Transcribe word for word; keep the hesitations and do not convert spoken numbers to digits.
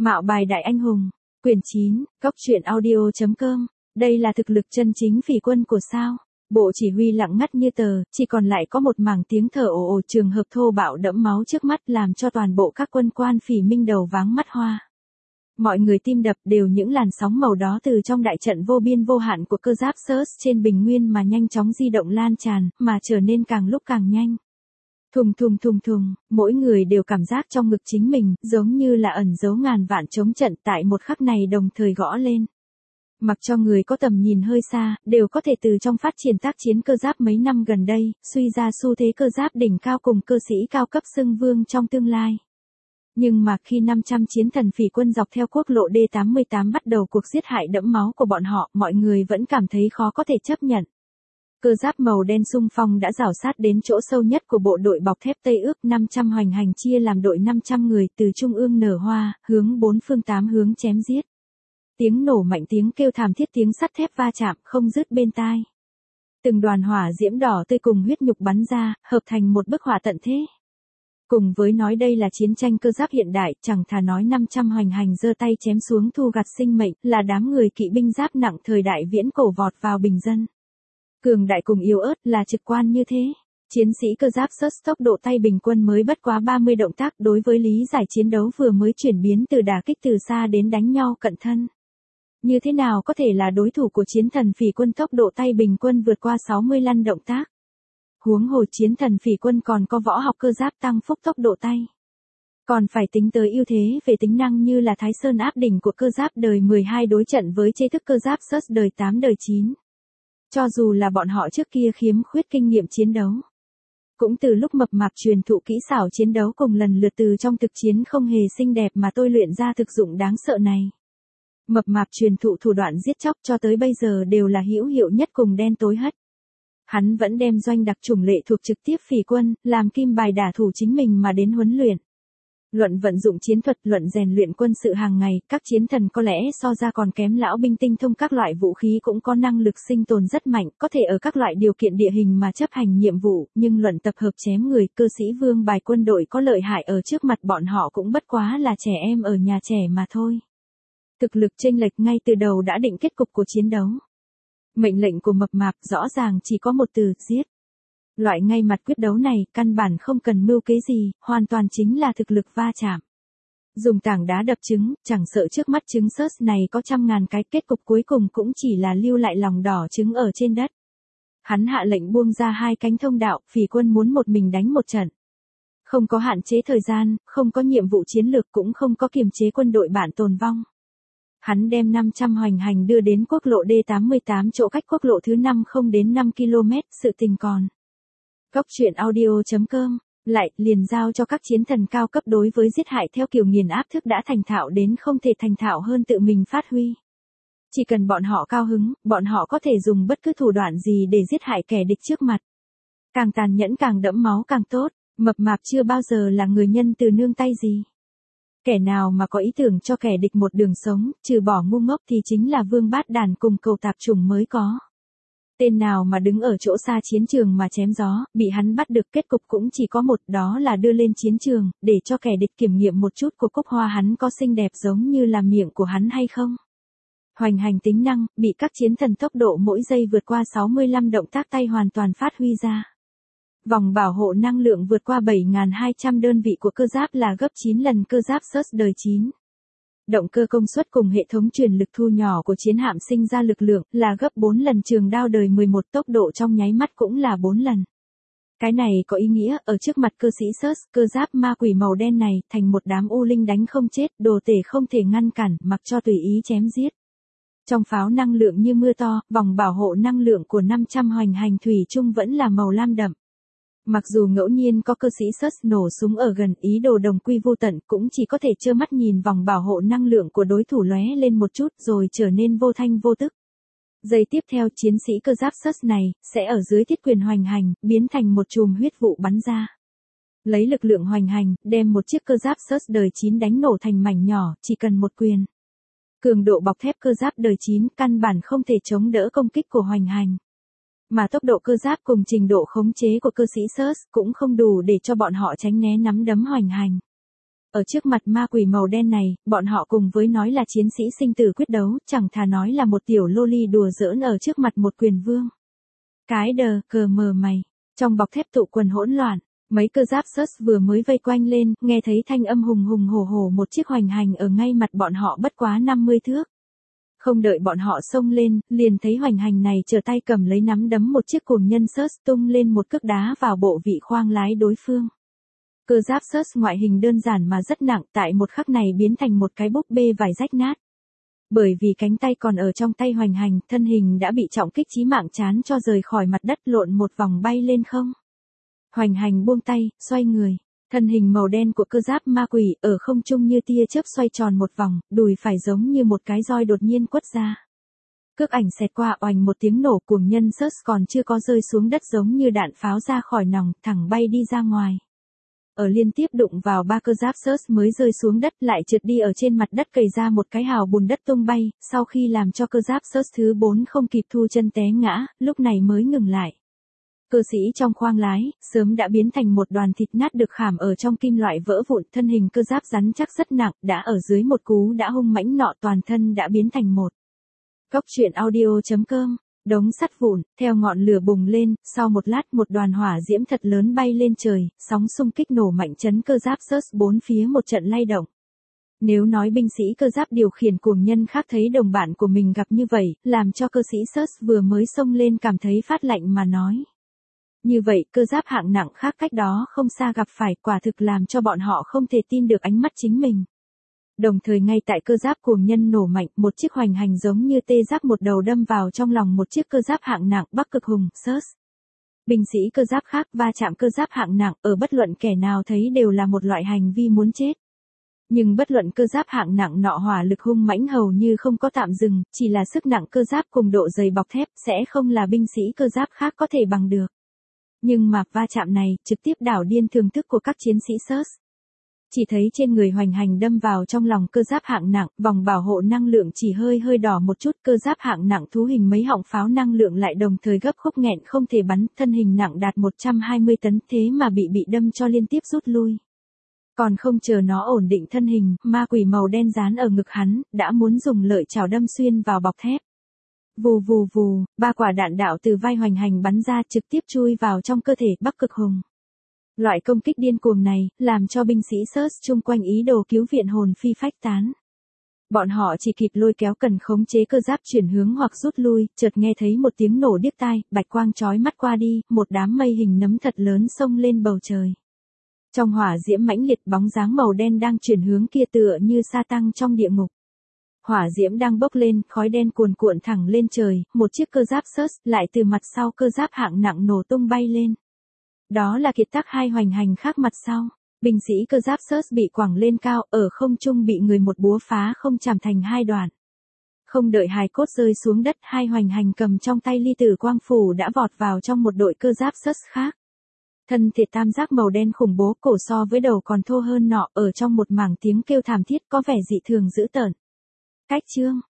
Mạo bài đại anh hùng, quyển chín, góc truyện audio.com, đây là thực lực chân chính phỉ quân của sao. Bộ chỉ huy lặng ngắt như tờ, chỉ còn lại có một mảng tiếng thở ồ ồ trường hợp thô bạo đẫm máu trước mắt làm cho toàn bộ các quân quan phỉ minh đầu váng mắt hoa. Mọi người tim đập đều những làn sóng màu đó từ trong đại trận vô biên vô hạn của cơ giáp Search trên bình nguyên mà nhanh chóng di động lan tràn, mà trở nên càng lúc càng nhanh. Thùng thùng thùng thùng, mỗi người đều cảm giác trong ngực chính mình, giống như là ẩn giấu ngàn vạn chống trận tại một khắc này đồng thời gõ lên. Mặc cho người có tầm nhìn hơi xa, đều có thể từ trong phát triển tác chiến cơ giáp mấy năm gần đây, suy ra xu thế cơ giáp đỉnh cao cùng cơ sĩ cao cấp xưng vương trong tương lai. Nhưng mà khi năm trăm chiến thần phỉ quân dọc theo quốc lộ D tám mươi tám bắt đầu cuộc giết hại đẫm máu của bọn họ, mọi người vẫn cảm thấy khó có thể chấp nhận. Cơ giáp màu đen xung phong đã rảo sát đến chỗ sâu nhất của bộ đội bọc thép Tây ước năm trăm hoành hành chia làm đội năm trăm người từ trung ương nở hoa, hướng bốn phương tám hướng chém giết. Tiếng nổ mạnh, tiếng kêu thảm thiết, tiếng sắt thép va chạm không dứt bên tai. Từng đoàn hỏa diễm đỏ tươi cùng huyết nhục bắn ra, hợp thành một bức họa tận thế. Cùng với nói đây là chiến tranh cơ giáp hiện đại, chẳng thà nói năm trăm hoành hành giơ tay chém xuống thu gặt sinh mệnh, là đám người kỵ binh giáp nặng thời đại viễn cổ vọt vào bình dân. Cường đại cùng yếu ớt là trực quan như thế. Chiến sĩ cơ giáp Search tốc độ tay bình quân mới bất quá ba mươi động tác đối với lý giải chiến đấu vừa mới chuyển biến từ đả kích từ xa đến đánh nhau cận thân. Như thế nào có thể là đối thủ của chiến thần phỉ quân tốc độ tay bình quân vượt qua sáu mươi lăm động tác. Huống hồ chiến thần phỉ quân còn có võ học cơ giáp tăng phúc tốc độ tay. Còn phải tính tới ưu thế về tính năng như là Thái Sơn áp đỉnh của cơ giáp đời mười hai đối trận với chế thức cơ giáp Search đời tám đời chín. Cho dù là bọn họ trước kia khiếm khuyết kinh nghiệm chiến đấu. Cũng từ lúc mập mạp truyền thụ kỹ xảo chiến đấu cùng lần lượt từ trong thực chiến không hề xinh đẹp mà tôi luyện ra thực dụng đáng sợ này. Mập mạp truyền thụ thủ đoạn giết chóc cho tới bây giờ đều là hữu hiệu nhất cùng đen tối hất. Hắn vẫn đem doanh đặc chủng lệ thuộc trực tiếp phỉ quân, làm kim bài đả thủ chính mình mà đến huấn luyện. Luận vận dụng chiến thuật, luận rèn luyện quân sự hàng ngày, các chiến thần có lẽ so ra còn kém lão binh tinh thông các loại vũ khí cũng có năng lực sinh tồn rất mạnh, có thể ở các loại điều kiện địa hình mà chấp hành nhiệm vụ, nhưng luận tập hợp chém người, cơ sĩ vương bài quân đội có lợi hại ở trước mặt bọn họ cũng bất quá là trẻ em ở nhà trẻ mà thôi. Thực lực chênh lệch ngay từ đầu đã định kết cục của chiến đấu. Mệnh lệnh của mập mạp rõ ràng chỉ có một từ, giết. Loại ngay mặt quyết đấu này, căn bản không cần mưu kế gì, hoàn toàn chính là thực lực va chạm. Dùng tảng đá đập trứng, chẳng sợ trước mắt trứng Search này có trăm ngàn cái, kết cục cuối cùng cũng chỉ là lưu lại lòng đỏ trứng ở trên đất. Hắn hạ lệnh buông ra hai cánh thông đạo, phỉ quân muốn một mình đánh một trận. Không có hạn chế thời gian, không có nhiệm vụ chiến lược, cũng không có kiềm chế quân đội bạn tồn vong. Hắn đem năm trăm hoành hành đưa đến quốc lộ D tám mươi tám chỗ cách quốc lộ thứ năm không đến năm ki lô mét, sự tình còn. Góc truyện audio.com, lại, liền giao cho các chiến thần cao cấp đối với giết hại theo kiểu nghiền áp thức đã thành thạo đến không thể thành thạo hơn tự mình phát huy. Chỉ cần bọn họ cao hứng, bọn họ có thể dùng bất cứ thủ đoạn gì để giết hại kẻ địch trước mặt. Càng tàn nhẫn càng đẫm máu càng tốt, mập mạp chưa bao giờ là người nhân từ nương tay gì. Kẻ nào mà có ý tưởng cho kẻ địch một đường sống, trừ bỏ ngu ngốc thì chính là vương bát đàn cùng cầu tạp chủng mới có. Tên nào mà đứng ở chỗ xa chiến trường mà chém gió, bị hắn bắt được kết cục cũng chỉ có một, đó là đưa lên chiến trường, để cho kẻ địch kiểm nghiệm một chút của cúc hoa hắn có xinh đẹp giống như là miệng của hắn hay không. Hoành hành tính năng, bị các chiến thần tốc độ mỗi giây vượt qua sáu mươi lăm động tác tay hoàn toàn phát huy ra. Vòng bảo hộ năng lượng vượt qua bảy nghìn hai trăm đơn vị của cơ giáp là gấp chín lần cơ giáp Search đời chín. Động cơ công suất cùng hệ thống truyền lực thu nhỏ của chiến hạm sinh ra lực lượng là gấp bốn lần trường đao đời mười một, tốc độ trong nháy mắt cũng là bốn lần. Cái này có ý nghĩa, ở trước mặt cơ sĩ Search, cơ giáp ma quỷ màu đen này thành một đám u linh đánh không chết, đồ tể không thể ngăn cản, mặc cho tùy ý chém giết. Trong pháo năng lượng như mưa to, vòng bảo hộ năng lượng của năm trăm hoành hành thủy chung vẫn là màu lam đậm. Mặc dù ngẫu nhiên có cơ sĩ Search nổ súng ở gần, ý đồ đồng quy vô tận, cũng chỉ có thể trơ mắt nhìn vòng bảo hộ năng lượng của đối thủ lóe lên một chút rồi trở nên vô thanh vô tức. Giây tiếp theo, chiến sĩ cơ giáp Search này sẽ ở dưới thiết quyền hoành hành, biến thành một chùm huyết vụ bắn ra. Lấy lực lượng hoành hành, đem một chiếc cơ giáp Search đời chín đánh nổ thành mảnh nhỏ, chỉ cần một quyền. Cường độ bọc thép cơ giáp đời chín căn bản không thể chống đỡ công kích của hoành hành. Mà tốc độ cơ giáp cùng trình độ khống chế của cơ sĩ Search cũng không đủ để cho bọn họ tránh né nắm đấm hoành hành. Ở trước mặt ma quỷ màu đen này, bọn họ cùng với nói là chiến sĩ sinh tử quyết đấu, chẳng thà nói là một tiểu loli đùa giỡn ở trước mặt một quyền vương. Cái đờ, cờ mờ mày. Trong bọc thép tụ quần hỗn loạn, mấy cơ giáp Search vừa mới vây quanh lên, nghe thấy thanh âm hùng hùng hổ hổ một chiếc hoành hành ở ngay mặt bọn họ bất quá năm mươi thước. Không đợi bọn họ xông lên, liền thấy hoành hành này trở tay cầm lấy nắm đấm một chiếc cuồng nhân Search tung lên một cước đá vào bộ vị khoang lái đối phương. Cơ giáp Search ngoại hình đơn giản mà rất nặng, tại một khắc này biến thành một cái búp bê vải rách nát. Bởi vì cánh tay còn ở trong tay hoành hành, thân hình đã bị trọng kích chí mạng chán cho rời khỏi mặt đất lộn một vòng bay lên không. Hoành hành buông tay, xoay người. Thân hình màu đen của cơ giáp ma quỷ ở không trung như tia chớp xoay tròn một vòng, đùi phải giống như một cái roi đột nhiên quất ra. Cước ảnh xẹt qua oành một tiếng nổ, cuồng nhân Search còn chưa có rơi xuống đất giống như đạn pháo ra khỏi nòng, thẳng bay đi ra ngoài. Ở liên tiếp đụng vào ba cơ giáp Search mới rơi xuống đất lại trượt đi ở trên mặt đất cày ra một cái hào bùn đất tung bay, sau khi làm cho cơ giáp Search thứ bốn không kịp thu chân té ngã, lúc này mới ngừng lại. Cơ sĩ trong khoang lái, sớm đã biến thành một đoàn thịt nát được khảm ở trong kim loại vỡ vụn, thân hình cơ giáp rắn chắc rất nặng, đã ở dưới một cú đã hung mãnh nọ toàn thân đã biến thành một. Góc truyện audio chấm com, đống sắt vụn, theo ngọn lửa bùng lên, sau một lát một đoàn hỏa diễm thật lớn bay lên trời, sóng xung kích nổ mạnh chấn cơ giáp Search bốn phía một trận lay động. Nếu nói binh sĩ cơ giáp điều khiển cuồng nhân khác thấy đồng bạn của mình gặp như vậy, làm cho cơ sĩ Search vừa mới xông lên cảm thấy phát lạnh mà nói. Như vậy, cơ giáp hạng nặng khác cách đó không xa gặp phải, quả thực làm cho bọn họ không thể tin được ánh mắt chính mình. Đồng thời ngay tại cơ giáp cuồng nhân nổ mạnh, một chiếc hoành hành giống như tê giác một đầu đâm vào trong lòng một chiếc cơ giáp hạng nặng Bắc Cực Hùng, Search. Binh sĩ cơ giáp khác va chạm cơ giáp hạng nặng, ở bất luận kẻ nào thấy đều là một loại hành vi muốn chết. Nhưng bất luận cơ giáp hạng nặng nọ hỏa lực hung mãnh hầu như không có tạm dừng, chỉ là sức nặng cơ giáp cùng độ dày bọc thép sẽ không là binh sĩ cơ giáp khác có thể bằng được. Nhưng mà va chạm này trực tiếp đảo điên thường thức của các chiến sĩ Search. Chỉ thấy trên người hoành hành đâm vào trong lòng cơ giáp hạng nặng, vòng bảo hộ năng lượng chỉ hơi hơi đỏ một chút, cơ giáp hạng nặng thú hình mấy họng pháo năng lượng lại đồng thời gấp khúc nghẹn không thể bắn, thân hình nặng đạt một trăm hai mươi tấn thế mà bị bị đâm cho liên tiếp rút lui. Còn không chờ nó ổn định thân hình, ma quỷ màu đen dán ở ngực hắn, đã muốn dùng lợi chảo đâm xuyên vào bọc thép. Vù vù vù, ba quả đạn đạo từ vai hoành hành bắn ra trực tiếp chui vào trong cơ thể Bắc Cực Hùng. Loại công kích điên cuồng này, làm cho binh sĩ Search chung quanh ý đồ cứu viện hồn phi phách tán. Bọn họ chỉ kịp lôi kéo cần khống chế cơ giáp chuyển hướng hoặc rút lui, chợt nghe thấy một tiếng nổ điếc tai, bạch quang chói mắt qua đi, một đám mây hình nấm thật lớn xông lên bầu trời. Trong hỏa diễm mãnh liệt bóng dáng màu đen đang chuyển hướng kia tựa như sa tăng trong địa ngục. Hỏa diễm đang bốc lên, khói đen cuồn cuộn thẳng lên trời, một chiếc cơ giáp Search lại từ mặt sau cơ giáp hạng nặng nổ tung bay lên. Đó là kiệt tác hai hoành hành khác mặt sau. Binh sĩ cơ giáp Search bị quẳng lên cao, ở không trung bị người một búa phá không chạm thành hai đoạn. Không đợi hài cốt rơi xuống đất, hai hoành hành cầm trong tay ly tử quang phủ đã vọt vào trong một đội cơ giáp Search khác. Thân thể tam giác màu đen khủng bố, cổ so với đầu còn thô hơn nọ, ở trong một mảng tiếng kêu thảm thiết có vẻ dị thường dữ tợn. Cách chương